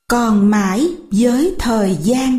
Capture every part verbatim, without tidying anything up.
Còn mãi với thời gian.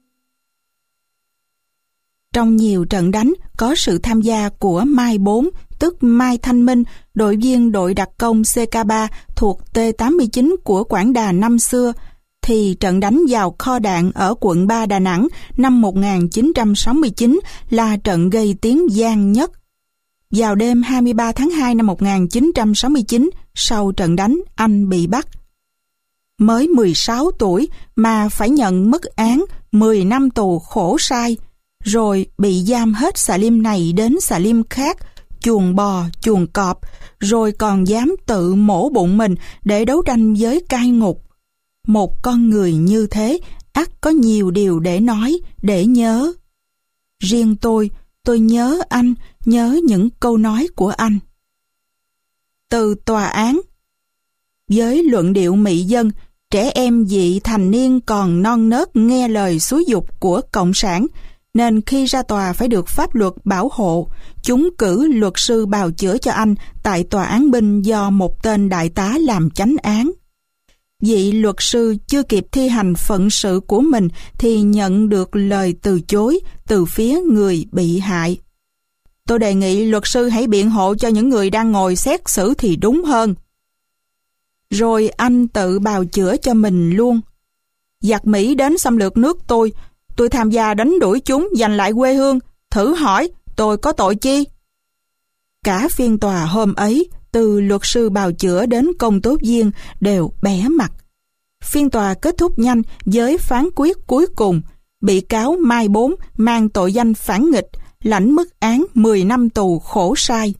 Trong nhiều trận đánh có sự tham gia của Mai bốn, tức Mai Thanh Minh, đội viên đội đặc công xê ca ba thuộc T tám mươi chín của Quảng Đà năm xưa, thì trận đánh vào kho đạn ở quận ba Đà Nẵng năm một nghìn chín trăm sáu mươi chín là trận gây tiếng vang nhất. Vào đêm hai mươi ba tháng hai năm một nghìn chín trăm sáu mươi chín, sau trận đánh, anh bị bắt. Mới mười sáu tuổi mà phải nhận mức án mười năm tù khổ sai, rồi bị giam hết xà lim này đến xà lim khác, chuồng bò, chuồng cọp, rồi còn dám tự mổ bụng mình để đấu tranh với cai ngục. Một con người như thế, ắt có nhiều điều để nói, để nhớ. Riêng tôi, tôi nhớ anh, nhớ những câu nói của anh. Từ tòa án. Với luận điệu mị dân, trẻ em vị thành niên còn non nớt nghe lời xúi giục của Cộng sản, nên khi ra tòa phải được pháp luật bảo hộ. Chúng cử luật sư bào chữa cho anh tại tòa án binh do một tên đại tá làm chánh án. Vị luật sư chưa kịp thi hành phận sự của mình thì nhận được lời từ chối từ phía người bị hại. Tôi đề nghị luật sư hãy biện hộ cho những người đang ngồi xét xử thì đúng hơn. Rồi anh tự bào chữa cho mình luôn. Giặc Mỹ đến xâm lược nước tôi, tôi tham gia đánh đuổi chúng giành lại quê hương, thử hỏi tôi có tội chi? Cả phiên tòa hôm ấy, từ luật sư bào chữa đến công tố viên đều bẽ mặt. Phiên tòa kết thúc nhanh với phán quyết cuối cùng, bị cáo Mai bốn mang tội danh phản nghịch, lãnh mức án mười năm tù khổ sai.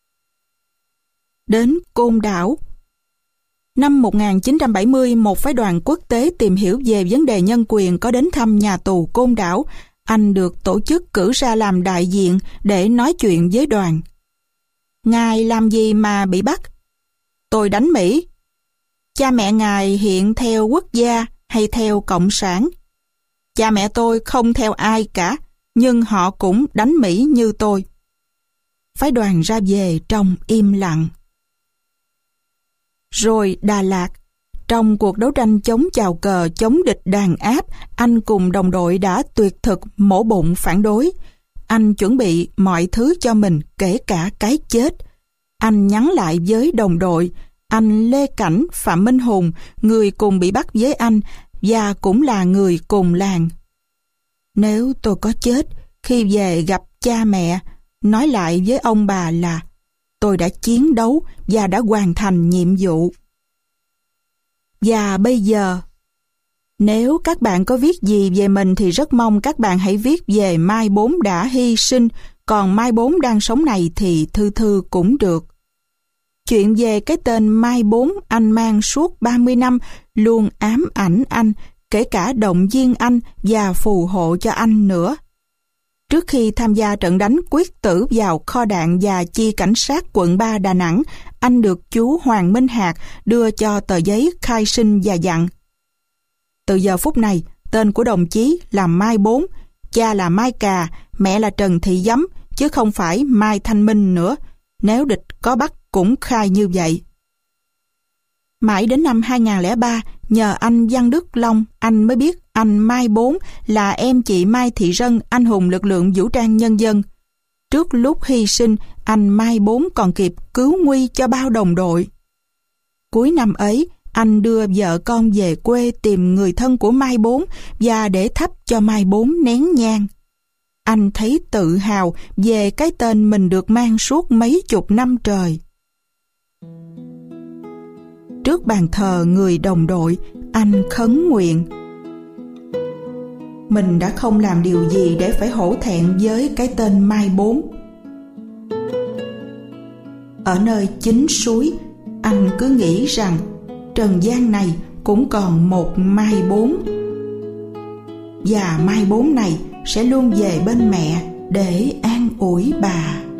Đến Côn Đảo. Năm một nghìn chín trăm bảy mươi, một phái đoàn quốc tế tìm hiểu về vấn đề nhân quyền có đến thăm nhà tù Côn Đảo. Anh được tổ chức cử ra làm đại diện để nói chuyện với đoàn. Ngài làm gì mà bị bắt? Tôi đánh Mỹ. Cha mẹ ngài hiện theo quốc gia hay theo Cộng sản? Cha mẹ tôi không theo ai cả, nhưng họ cũng đánh Mỹ như tôi. Phái đoàn ra về trong im lặng. Rồi Đà Lạt. Trong cuộc đấu tranh chống chào cờ, chống địch đàn áp, anh cùng đồng đội đã tuyệt thực mổ bụng phản đối. Anh chuẩn bị mọi thứ cho mình, kể cả cái chết. Anh nhắn lại với đồng đội, anh Lê Cảnh, Phạm Minh Hùng, người cùng bị bắt với anh và cũng là người cùng làng. Nếu tôi có chết, khi về gặp cha mẹ, nói lại với ông bà là tôi đã chiến đấu và đã hoàn thành nhiệm vụ. Và bây giờ, nếu các bạn có viết gì về mình thì rất mong các bạn hãy viết về Mai bốn đã hy sinh, còn Mai bốn đang sống này thì thư thư cũng được. Chuyện về cái tên Mai bốn anh mang suốt ba mươi năm luôn ám ảnh anh, kể cả động viên anh và phù hộ cho anh nữa. Trước khi tham gia trận đánh quyết tử vào kho đạn và chi cảnh sát quận ba Đà Nẵng, anh được chú Hoàng Minh Hạc đưa cho tờ giấy khai sinh và dặn: từ giờ phút này, tên của đồng chí là Mai bốn, cha là Mai Cà, mẹ là Trần Thị Giấm, chứ không phải Mai Thanh Minh nữa. Nếu địch có bắt cũng khai như vậy. Mãi đến năm hai nghìn không trăm lẻ ba, nhờ anh Văn Đức Long, anh mới biết anh Mai bốn là em chị Mai Thị Rân, anh hùng lực lượng vũ trang nhân dân. Trước lúc hy sinh, anh Mai bốn còn kịp cứu nguy cho bao đồng đội. Cuối năm ấy, anh đưa vợ con về quê tìm người thân của Mai bốn và để thắp cho Mai bốn nén nhang. Anh thấy tự hào về cái tên mình được mang suốt mấy chục năm trời. Trước bàn thờ người đồng đội, anh khấn nguyện: mình đã không làm điều gì để phải hổ thẹn với cái tên Mai bốn. Ở nơi chính suối, anh cứ nghĩ rằng trần gian này cũng còn một Mai bốn, và Mai bốn này sẽ luôn về bên mẹ để an ủi bà.